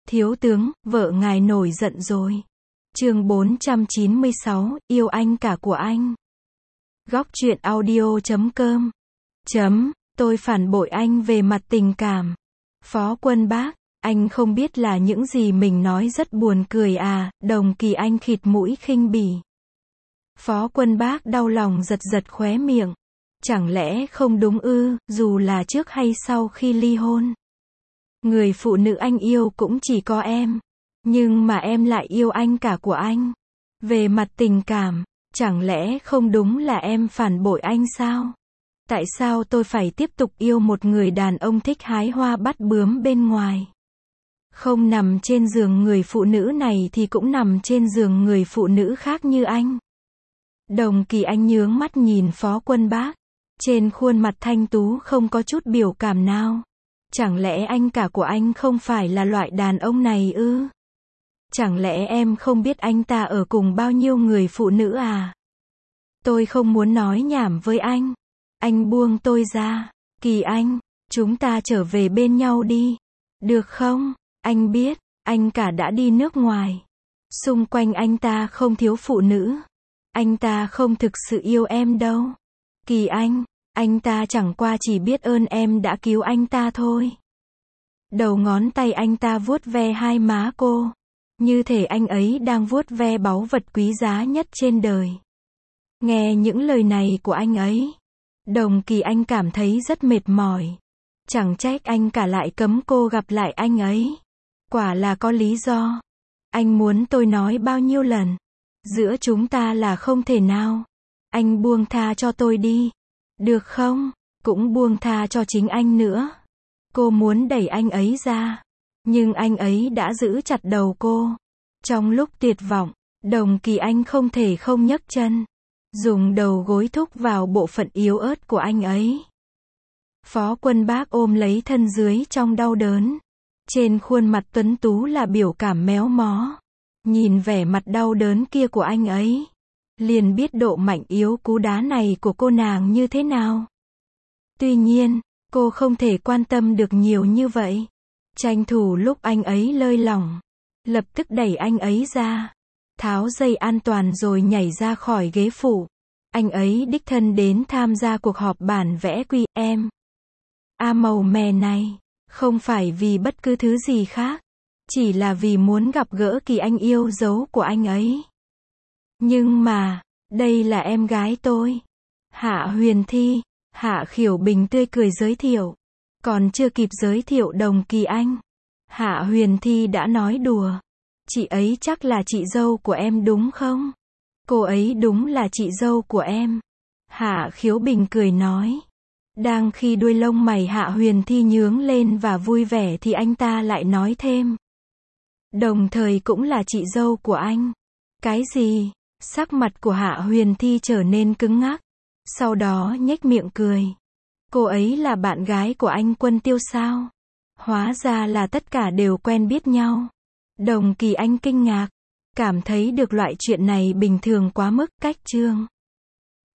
Thiếu tướng, vợ ngài nổi giận rồi. Chương 496, yêu anh cả của anh. Góc truyện audio.com. Tôi phản bội anh về mặt tình cảm. Phó Quân Bác, anh không biết là những gì mình nói rất buồn cười à, Đồng Kỳ Anh khịt mũi khinh bỉ. Phó Quân Bác đau lòng giật giật khóe miệng. Chẳng lẽ không đúng ư, dù là trước hay sau khi ly hôn. Người phụ nữ anh yêu cũng chỉ có em. Nhưng mà em lại yêu anh cả của anh. Về mặt tình cảm, chẳng lẽ không đúng là em phản bội anh sao? Tại sao tôi phải tiếp tục yêu một người đàn ông thích hái hoa bắt bướm bên ngoài? Không nằm trên giường người phụ nữ này thì cũng nằm trên giường người phụ nữ khác như anh. Đồng Kỳ Anh nhướng mắt nhìn Phó Quân Bác. Trên khuôn mặt thanh tú không có chút biểu cảm nào. Chẳng lẽ anh cả của anh không phải là loại đàn ông này ư? Chẳng lẽ em không biết anh ta ở cùng bao nhiêu người phụ nữ à? Tôi không muốn nói nhảm với anh. Anh buông tôi ra. Kỳ Anh, chúng ta trở về bên nhau đi. Được không? Anh biết, anh cả đã đi nước ngoài. Xung quanh anh ta không thiếu phụ nữ. Anh ta không thực sự yêu em đâu. Kỳ anh ta chẳng qua chỉ biết ơn em đã cứu anh ta thôi. Đầu ngón tay anh ta vuốt ve hai má cô. Như thể anh ấy đang vuốt ve báu vật quý giá nhất trên đời. Nghe những lời này của anh ấy, Đồng Kỳ Anh cảm thấy rất mệt mỏi. Chẳng trách anh cả lại cấm cô gặp lại anh ấy. Quả là có lý do. Anh muốn tôi nói bao nhiêu lần. Giữa chúng ta là không thể nào. Anh buông tha cho tôi đi. Được không? Cũng buông tha cho chính anh nữa. Cô muốn đẩy anh ấy ra. Nhưng anh ấy đã giữ chặt đầu cô. Trong lúc tuyệt vọng, Đồng Kỳ Anh không thể không nhấc chân. Dùng đầu gối thúc vào bộ phận yếu ớt của anh ấy. Phó Quân Bác ôm lấy thân dưới trong đau đớn. Trên khuôn mặt tuấn tú là biểu cảm méo mó. Nhìn vẻ mặt đau đớn kia của anh ấy, liền biết độ mạnh yếu cú đá này của cô nàng như thế nào. Tuy nhiên, cô không thể quan tâm được nhiều như vậy. Tranh thủ lúc anh ấy lơi lỏng, lập tức đẩy anh ấy ra, tháo dây an toàn rồi nhảy ra khỏi ghế phụ. Anh ấy đích thân đến tham gia cuộc họp bản vẽ QM. Màu mè này, không phải vì bất cứ thứ gì khác, chỉ là vì muốn gặp gỡ Kỳ Anh yêu dấu của anh ấy. Nhưng mà, đây là em gái tôi. Hạ Huyền Thi. Hạ Khiểu Bình tươi cười giới thiệu. Còn chưa kịp giới thiệu Đồng Kỳ Anh, Hạ Huyền Thi đã nói đùa. Chị ấy chắc là chị dâu của em đúng không? Cô ấy đúng là chị dâu của em. Hạ Khiếu Bình cười nói. Đang khi đuôi lông mày Hạ Huyền Thi nhướng lên và vui vẻ thì anh ta lại nói thêm. Đồng thời cũng là chị dâu của anh. Cái gì? Sắc mặt của Hạ Huyền Thi trở nên cứng ngắc. Sau đó nhếch miệng cười. Cô ấy là bạn gái của anh Quân Tiêu sao? Hóa ra là tất cả đều quen biết nhau. Đồng Kỳ Anh kinh ngạc. Cảm thấy được loại chuyện này bình thường quá mức. Cách chương